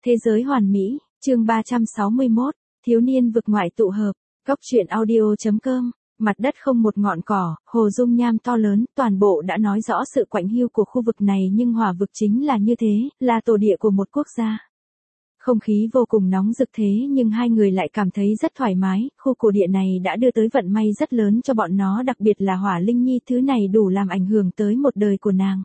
Thế giới hoàn mỹ, chương 361, thiếu niên vực ngoại tụ hợp, góc truyện audio.com, mặt đất không một ngọn cỏ, hồ dung nham to lớn, toàn bộ đã nói rõ sự quạnh hiu của khu vực này nhưng hỏa vực chính là như thế, là tổ địa của một quốc gia. Không khí vô cùng nóng rực thế nhưng hai người lại cảm thấy rất thoải mái, khu cổ địa này đã đưa tới vận may rất lớn cho bọn nó, đặc biệt là Hỏa Linh Nhi, thứ này đủ làm ảnh hưởng tới một đời của nàng.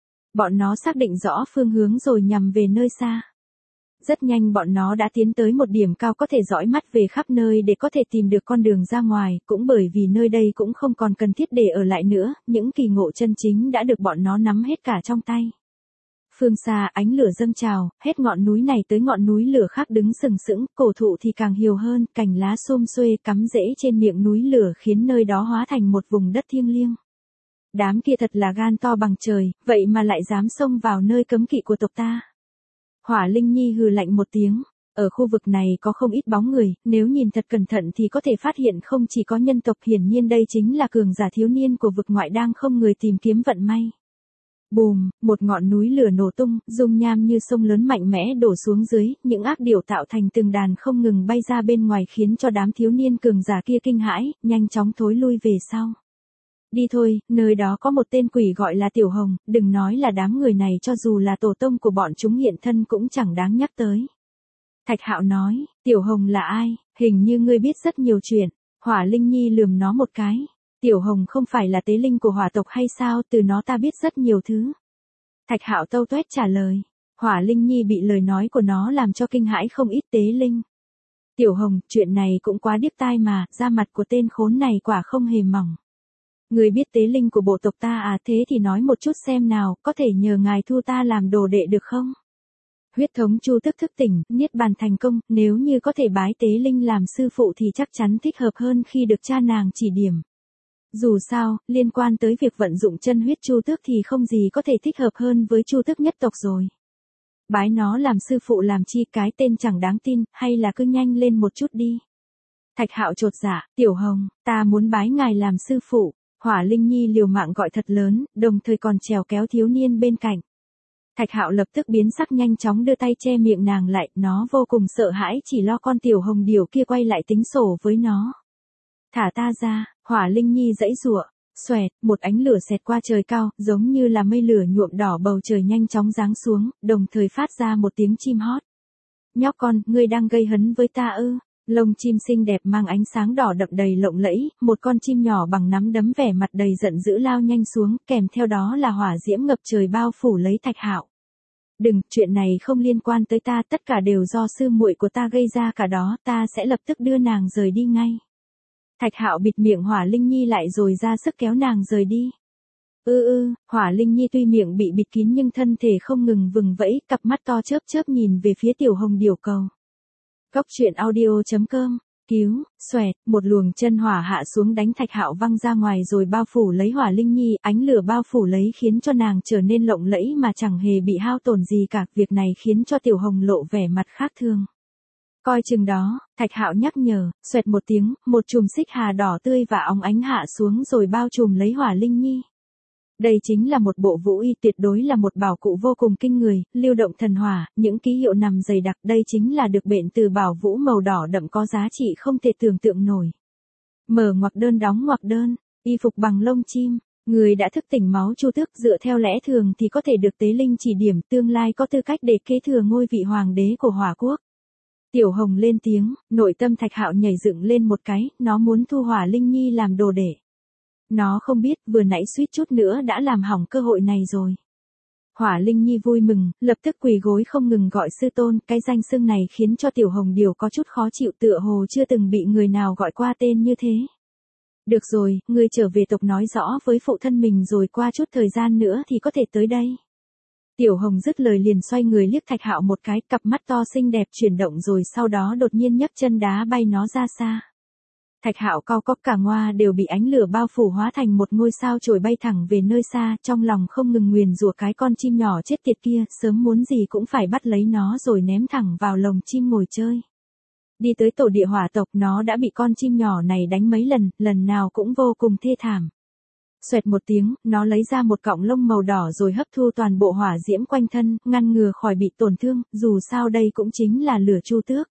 Bọn nó xác định rõ phương hướng rồi nhằm về nơi xa. Rất nhanh bọn nó đã tiến tới một điểm cao có thể dõi mắt về khắp nơi để có thể tìm được con đường ra ngoài, cũng bởi vì nơi đây cũng không còn cần thiết để ở lại nữa, những kỳ ngộ chân chính đã được bọn nó nắm hết cả trong tay. Phương xa ánh lửa dâng trào, hết ngọn núi này tới ngọn núi lửa khác đứng sừng sững, cổ thụ thì càng hiều hơn, cành lá xum xuê cắm rễ trên miệng núi lửa khiến nơi đó hóa thành một vùng đất thiêng liêng. Đám kia thật là gan to bằng trời, vậy mà lại dám xông vào nơi cấm kỵ của tộc ta. Hỏa Linh Nhi hừ lạnh một tiếng, ở khu vực này có không ít bóng người, nếu nhìn thật cẩn thận thì có thể phát hiện không chỉ có nhân tộc, hiển nhiên đây chính là cường giả thiếu niên của vực ngoại đang không người tìm kiếm vận may. Bùm, một ngọn núi lửa nổ tung, dung nham như sông lớn mạnh mẽ đổ xuống dưới, những ác điểu tạo thành từng đàn không ngừng bay ra bên ngoài khiến cho đám thiếu niên cường giả kia kinh hãi, nhanh chóng thối lui về sau. Đi thôi, nơi đó có một tên quỷ gọi là Tiểu Hồng, đừng nói là đám người này, cho dù là tổ tông của bọn chúng hiện thân cũng chẳng đáng nhắc tới. Thạch Hạo nói, Tiểu Hồng là ai, hình như ngươi biết rất nhiều chuyện. Hỏa Linh Nhi lườm nó một cái. Tiểu Hồng không phải là tế linh của hỏa tộc hay sao, từ nó ta biết rất nhiều thứ. Thạch Hạo tâu tuét trả lời. Hỏa Linh Nhi bị lời nói của nó làm cho kinh hãi không ít. Tế linh. Tiểu Hồng, chuyện này cũng quá điếc tai mà, da mặt của tên khốn này quả không hề mỏng. Người biết tế linh của bộ tộc ta à, thế thì nói một chút xem nào, có thể nhờ ngài thu ta làm đồ đệ được không? Huyết thống Chu Tức thức tỉnh, niết bàn thành công, nếu như có thể bái tế linh làm sư phụ thì chắc chắn thích hợp hơn khi được cha nàng chỉ điểm. Dù sao, liên quan tới việc vận dụng chân huyết Chu Tước thì không gì có thể thích hợp hơn với Chu Tước nhất tộc rồi. Bái nó làm sư phụ làm chi, cái tên chẳng đáng tin, hay là cứ nhanh lên một chút đi. Thạch Hạo chột dạ, Tiểu Hồng, ta muốn bái ngài làm sư phụ. Hỏa Linh Nhi liều mạng gọi thật lớn, đồng thời còn trèo kéo thiếu niên bên cạnh. Thạch Hạo lập tức biến sắc, nhanh chóng đưa tay che miệng nàng lại, nó vô cùng sợ hãi, chỉ lo con Tiểu Hồng điều kia quay lại tính sổ với nó. Thả ta ra, Hỏa Linh Nhi giãy giụa, xoẹt, một ánh lửa xẹt qua trời cao, giống như là mây lửa nhuộm đỏ bầu trời nhanh chóng giáng xuống, đồng thời phát ra một tiếng chim hót. Nhóc con, ngươi đang gây hấn với ta ư? Lông chim xinh đẹp mang ánh sáng đỏ đậm đầy lộng lẫy, một con chim nhỏ bằng nắm đấm vẻ mặt đầy giận dữ lao nhanh xuống, kèm theo đó là hỏa diễm ngập trời bao phủ lấy Thạch Hạo. Đừng, chuyện này không liên quan tới ta, tất cả đều do sư muội của ta gây ra cả đó, ta sẽ lập tức đưa nàng rời đi ngay. Thạch Hạo bịt miệng Hỏa Linh Nhi lại rồi ra sức kéo nàng rời đi. Hỏa Linh Nhi tuy miệng bị bịt kín nhưng thân thể không ngừng vùng vẫy, cặp mắt to chớp chớp nhìn về phía Tiểu Hồng điểu cầu. Góc truyện audio.com, cứu, xoẹt, một luồng chân hỏa hạ xuống đánh Thạch Hạo văng ra ngoài rồi bao phủ lấy Hỏa Linh Nhi, ánh lửa bao phủ lấy khiến cho nàng trở nên lộng lẫy mà chẳng hề bị hao tổn gì cả, việc này khiến cho Tiểu Hồng lộ vẻ mặt khác thường. Coi chừng đó, Thạch Hạo nhắc nhở, xoẹt một tiếng, một chùm xích hà đỏ tươi và óng ánh hạ xuống rồi bao trùm lấy Hỏa Linh Nhi. Đây chính là một bộ vũ y, tuyệt đối là một bảo cụ vô cùng kinh người, lưu động thần hỏa, những ký hiệu nằm dày đặc, đây chính là được bện từ bảo vũ màu đỏ đậm có giá trị không thể tưởng tượng nổi. Mở ngoặc đơn đóng ngoặc đơn, y phục bằng lông chim, người đã thức tỉnh máu Chu Tước, dựa theo lẽ thường thì có thể được tế linh chỉ điểm, tương lai có tư cách để kế thừa ngôi vị hoàng đế của Hỏa Quốc. Tiểu Hồng lên tiếng, nội tâm Thạch Hạo nhảy dựng lên một cái, nó muốn thu Hỏa Linh Nhi làm đồ đệ. Nó không biết, vừa nãy suýt chút nữa đã làm hỏng cơ hội này rồi. Hỏa Linh Nhi vui mừng, lập tức quỳ gối không ngừng gọi sư tôn, cái danh xưng này khiến cho Tiểu Hồng điều có chút khó chịu, tựa hồ chưa từng bị người nào gọi qua tên như thế. Được rồi, ngươi trở về tộc nói rõ với phụ thân mình rồi qua chút thời gian nữa thì có thể tới đây. Tiểu Hồng dứt lời liền xoay người liếc Thạch Hạo một cái, cặp mắt to xinh đẹp chuyển động rồi sau đó đột nhiên nhấc chân đá bay nó ra xa. Thạch Hạo cau cóc cả ngoa đều bị ánh lửa bao phủ hóa thành một ngôi sao chổi bay thẳng về nơi xa, trong lòng không ngừng nguyền rủa cái con chim nhỏ chết tiệt kia, sớm muốn gì cũng phải bắt lấy nó rồi ném thẳng vào lồng chim ngồi chơi. Đi tới tổ địa hỏa tộc, nó đã bị con chim nhỏ này đánh mấy lần, lần nào cũng vô cùng thê thảm. Xoẹt một tiếng, nó lấy ra một cọng lông màu đỏ rồi hấp thu toàn bộ hỏa diễm quanh thân, ngăn ngừa khỏi bị tổn thương, dù sao đây cũng chính là lửa chu tước.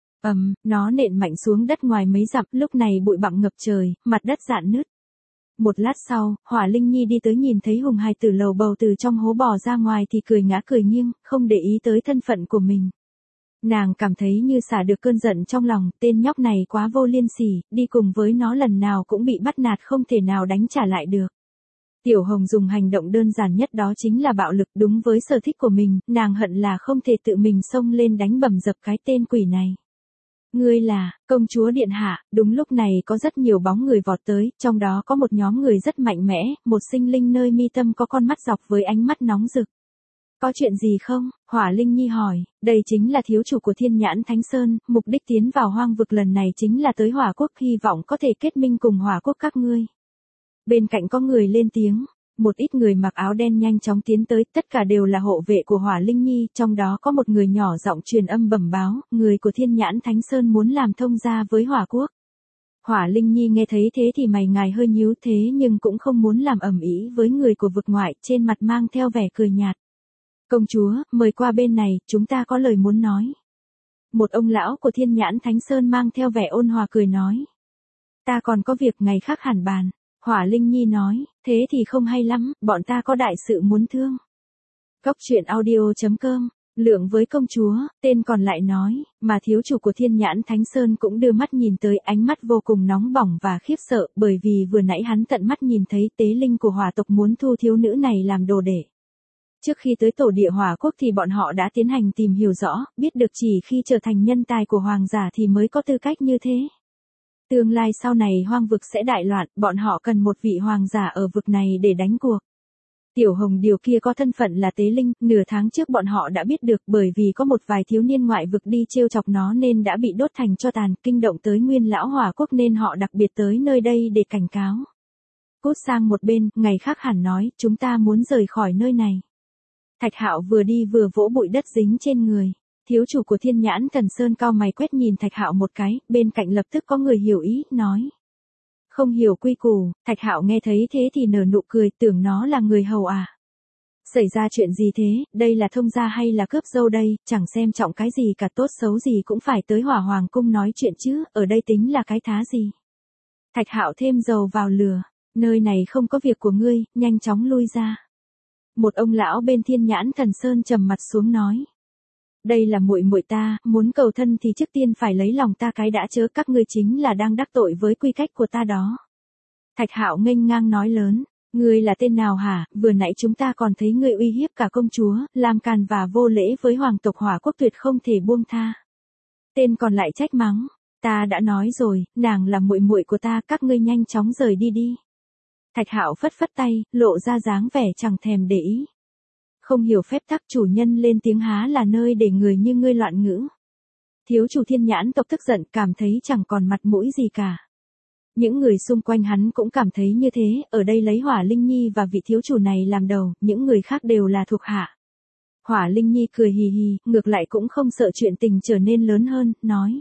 Nó nện mạnh xuống đất ngoài mấy dặm, lúc này bụi bặm ngập trời, mặt đất rạn nứt. Một lát sau, Hỏa Linh Nhi đi tới nhìn thấy Hùng Hài Tử lầu bầu từ trong hố bò ra ngoài thì cười ngã cười nghiêng, không để ý tới thân phận của mình. Nàng cảm thấy như xả được cơn giận trong lòng, tên nhóc này quá vô liêm sỉ, đi cùng với nó lần nào cũng bị bắt nạt không thể nào đánh trả lại được. Tiểu Hồng dùng hành động đơn giản nhất đó chính là bạo lực, đúng với sở thích của mình, nàng hận là không thể tự mình xông lên đánh bầm dập cái tên quỷ này. Ngươi là, công chúa điện hạ, đúng lúc này có rất nhiều bóng người vọt tới, trong đó có một nhóm người rất mạnh mẽ, một sinh linh nơi mi tâm có con mắt dọc với ánh mắt nóng rực. Có chuyện gì không? Hỏa Linh Nhi hỏi, đây chính là thiếu chủ của Thiên Nhãn Thánh Sơn, mục đích tiến vào hoang vực lần này chính là tới Hỏa Quốc, hy vọng có thể kết minh cùng Hỏa Quốc các ngươi. Bên cạnh có người lên tiếng, một ít người mặc áo đen nhanh chóng tiến tới, tất cả đều là hộ vệ của Hỏa Linh Nhi, trong đó có một người nhỏ giọng truyền âm bẩm báo, người của Thiên Nhãn Thánh Sơn muốn làm thông gia với Hỏa Quốc. Hỏa Linh Nhi nghe thấy thế thì mày ngài hơi nhíu thế nhưng cũng không muốn làm ầm ĩ với người của vực ngoại, trên mặt mang theo vẻ cười nhạt. Công chúa, mời qua bên này, chúng ta có lời muốn nói. Một ông lão của Thiên Nhãn Thánh Sơn mang theo vẻ ôn hòa cười nói. Ta còn có việc ngày khác hẳn bàn. Hỏa Linh Nhi nói, thế thì không hay lắm, bọn ta có đại sự muốn thương. Cốc truyện audio.com, Lượng với công chúa, tên còn lại nói, mà thiếu chủ của Thiên Nhãn Thánh Sơn cũng đưa mắt nhìn tới, ánh mắt vô cùng nóng bỏng và khiếp sợ, bởi vì vừa nãy hắn tận mắt nhìn thấy tế linh của hỏa tộc muốn thu thiếu nữ này làm đồ đệ. Trước khi tới tổ địa Hỏa Quốc thì bọn họ đã tiến hành tìm hiểu rõ, biết được chỉ khi trở thành nhân tài của hoàng giả thì mới có tư cách như thế. Tương lai sau này hoang vực sẽ đại loạn, bọn họ cần một vị hoàng giả ở vực này để đánh cuộc. Tiểu Hồng điều kia có thân phận là tế linh, nửa tháng trước bọn họ đã biết được bởi vì có một vài thiếu niên ngoại vực đi trêu chọc nó nên đã bị đốt thành tro tàn, kinh động tới Nguyên lão Hỏa Quốc nên họ đặc biệt tới nơi đây để cảnh cáo. Cút sang một bên, ngày khác hẳn nói, chúng ta muốn rời khỏi nơi này. Thạch Hạo vừa đi vừa vỗ bụi đất dính trên người. Thiếu chủ của Thiên Nhãn Thần Sơn cau mày quét nhìn Thạch Hạo một cái, bên cạnh lập tức có người hiểu ý, nói. Không hiểu quy củ, Thạch Hạo nghe thấy thế thì nở nụ cười, tưởng nó là người hầu à. Xảy ra chuyện gì thế, đây là thông gia hay là cướp dâu đây, chẳng xem trọng cái gì cả, tốt xấu gì cũng phải tới Hỏa Hoàng cung nói chuyện chứ, ở đây tính là cái thá gì. Thạch Hạo thêm dầu vào lửa, nơi này không có việc của ngươi, nhanh chóng lui ra. Một ông lão bên Thiên Nhãn Thần Sơn trầm mặt xuống nói. Đây là muội muội ta, muốn cầu thân thì trước tiên phải lấy lòng ta cái đã chớ, các ngươi chính là đang đắc tội với quy cách của ta đó. Thạch Hạo nghênh ngang nói lớn, ngươi là tên nào hả, vừa nãy chúng ta còn thấy ngươi uy hiếp cả công chúa, làm càn và vô lễ với hoàng tộc Hỏa Quốc, tuyệt không thể buông tha. Tên còn lại trách mắng, ta đã nói rồi, nàng là muội muội của ta, các ngươi nhanh chóng rời đi đi. Thạch Hạo phất phất tay, lộ ra dáng vẻ chẳng thèm để ý. Không hiểu phép tắc, chủ nhân lên tiếng há là nơi để người như ngươi loạn ngữ. Thiếu chủ Thiên Nhãn tộc tức giận, cảm thấy chẳng còn mặt mũi gì cả. Những người xung quanh hắn cũng cảm thấy như thế, ở đây lấy Hỏa Linh Nhi và vị thiếu chủ này làm đầu, những người khác đều là thuộc hạ. Hỏa Linh Nhi cười hì hì, ngược lại cũng không sợ chuyện tình trở nên lớn hơn, nói.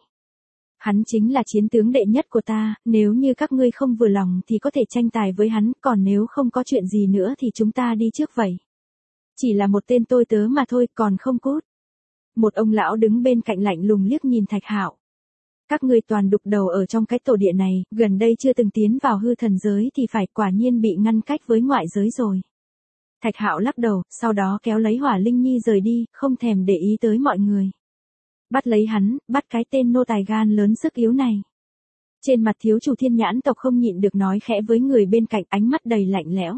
Hắn chính là chiến tướng đệ nhất của ta, nếu như các ngươi không vừa lòng thì có thể tranh tài với hắn, còn nếu không có chuyện gì nữa thì chúng ta đi trước vậy. Chỉ là một tên tôi tớ mà thôi, còn không cút. Một ông lão đứng bên cạnh lạnh lùng liếc nhìn Thạch Hạo. Các ngươi toàn đục đầu ở trong cái tổ địa này, gần đây chưa từng tiến vào hư thần giới thì phải quả nhiên bị ngăn cách với ngoại giới rồi. Thạch Hạo lắc đầu, sau đó kéo lấy Hỏa Linh Nhi rời đi, không thèm để ý tới mọi người. Bắt lấy hắn, bắt cái tên nô tài gan lớn sức yếu này. Trên mặt thiếu chủ Thiên Nhãn tộc không nhịn được nói khẽ với người bên cạnh, ánh mắt đầy lạnh lẽo.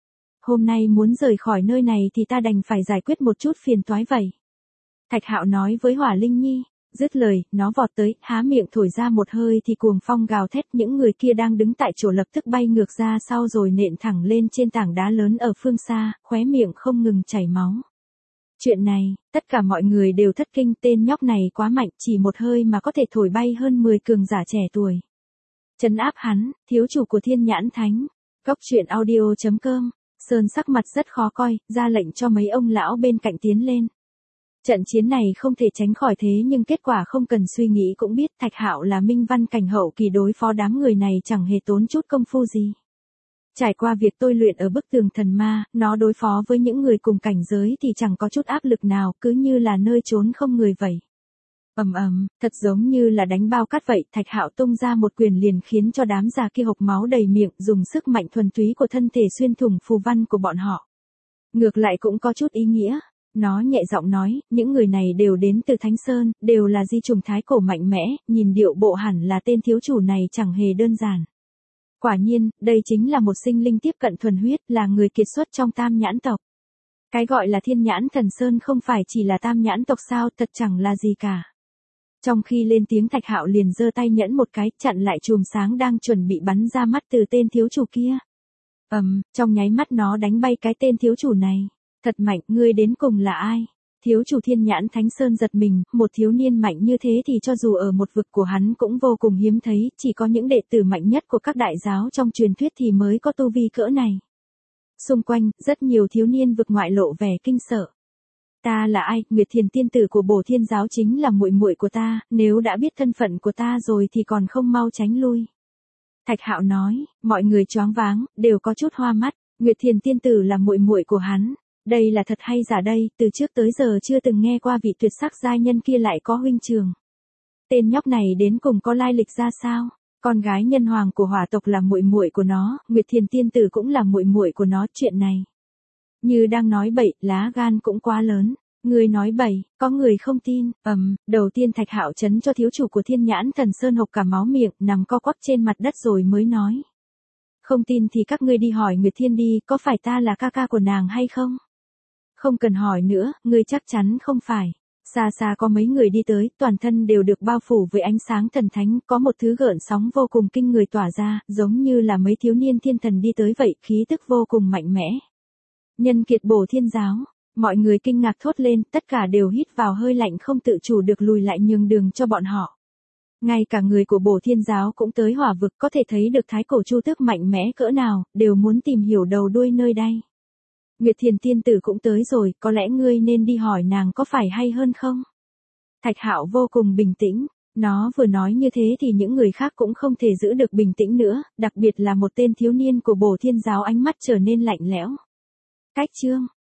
Hôm nay muốn rời khỏi nơi này thì ta đành phải giải quyết một chút phiền toái vậy. Thạch Hạo nói với Hỏa Linh Nhi, dứt lời, nó vọt tới, há miệng thổi ra một hơi thì cuồng phong gào thét, những người kia đang đứng tại chỗ lập tức bay ngược ra sau rồi nện thẳng lên trên tảng đá lớn ở phương xa, khóe miệng không ngừng chảy máu. Chuyện này, tất cả mọi người đều thất kinh, tên nhóc này quá mạnh, chỉ một hơi mà có thể thổi bay hơn 10 cường giả trẻ tuổi. Trấn áp hắn, thiếu chủ của Thiên Nhãn Thánh. Cốc truyện audio.com, Sơn sắc mặt rất khó coi, ra lệnh cho mấy ông lão bên cạnh tiến lên. Trận chiến này không thể tránh khỏi thế nhưng kết quả không cần suy nghĩ cũng biết, Thạch Hạo là minh văn cảnh hậu kỳ, đối phó đám người này chẳng hề tốn chút công phu gì. Trải qua việc tôi luyện ở bức tường thần ma, nó đối phó với những người cùng cảnh giới thì chẳng có chút áp lực nào, cứ như là nơi trốn không người vậy. Thật giống như là đánh bao cát vậy, Thạch Hạo tung ra một quyền liền khiến cho đám già kia hộc máu đầy miệng, dùng sức mạnh thuần túy của thân thể xuyên thủng phù văn của bọn họ. Ngược lại cũng có chút ý nghĩa. Nó nhẹ giọng nói, những người này đều đến từ Thánh Sơn, đều là di chủng thái cổ mạnh mẽ, nhìn điệu bộ hẳn là tên thiếu chủ này chẳng hề đơn giản. Quả nhiên, đây chính là một sinh linh tiếp cận thuần huyết, là người kiệt xuất trong Tam Nhãn tộc. Cái gọi là Thiên Nhãn Thần Sơn không phải chỉ là Tam Nhãn tộc sao, thật chẳng là gì cả. Trong khi lên tiếng, Thạch Hạo liền giơ tay nhẫn một cái, chặn lại chùm sáng đang chuẩn bị bắn ra mắt từ tên thiếu chủ kia. Trong nháy mắt nó đánh bay cái tên thiếu chủ này. Thật mạnh, ngươi đến cùng là ai? Thiếu chủ Thiên Nhãn Thánh Sơn giật mình, một thiếu niên mạnh như thế thì cho dù ở một vực của hắn cũng vô cùng hiếm thấy, chỉ có những đệ tử mạnh nhất của các đại giáo trong truyền thuyết thì mới có tu vi cỡ này. Xung quanh, rất nhiều thiếu niên vực ngoại lộ vẻ kinh sợ. Ta là ai? Nguyệt Thiền tiên tử của Bổ Thiên giáo chính là muội muội của ta, nếu đã biết thân phận của ta rồi thì còn không mau tránh lui. Thạch Hạo nói, mọi người choáng váng, đều có chút hoa mắt, Nguyệt Thiền tiên tử là muội muội của hắn. Đây là thật hay giả đây, từ trước tới giờ chưa từng nghe qua vị tuyệt sắc giai nhân kia lại có huynh trường. Tên nhóc này đến cùng có lai lịch ra sao? Con gái nhân hoàng của hỏa tộc là muội muội của nó, Nguyệt Thiền tiên tử cũng là muội muội của nó, chuyện này như đang nói bậy, lá gan cũng quá lớn. Người nói bậy, có người không tin. Đầu tiên Thạch Hạo chấn cho thiếu chủ của Thiên Nhãn Thần Sơn hộc cả máu miệng, nằm co quắp trên mặt đất rồi mới nói. Không tin thì các ngươi đi hỏi Nguyệt Thiên đi, có phải ta là ca ca của nàng hay không? Không cần hỏi nữa, ngươi chắc chắn không phải. Xa xa có mấy người đi tới, toàn thân đều được bao phủ với ánh sáng thần thánh, có một thứ gợn sóng vô cùng kinh người tỏa ra, giống như là mấy thiếu niên thiên thần đi tới vậy, khí tức vô cùng mạnh mẽ. Nhân kiệt Bổ Thiên giáo, mọi người kinh ngạc thốt lên, tất cả đều hít vào hơi lạnh không tự chủ được lùi lại nhường đường cho bọn họ. Ngay cả người của Bổ Thiên giáo cũng tới hỏa vực, có thể thấy được thái cổ chu tước mạnh mẽ cỡ nào, đều muốn tìm hiểu đầu đuôi nơi đây. Nguyệt Thiền tiên tử cũng tới rồi, có lẽ ngươi nên đi hỏi nàng có phải hay hơn không? Thạch Hạo vô cùng bình tĩnh, nó vừa nói như thế thì những người khác cũng không thể giữ được bình tĩnh nữa, đặc biệt là một tên thiếu niên của Bổ Thiên giáo, ánh mắt trở nên lạnh lẽo. Cách chương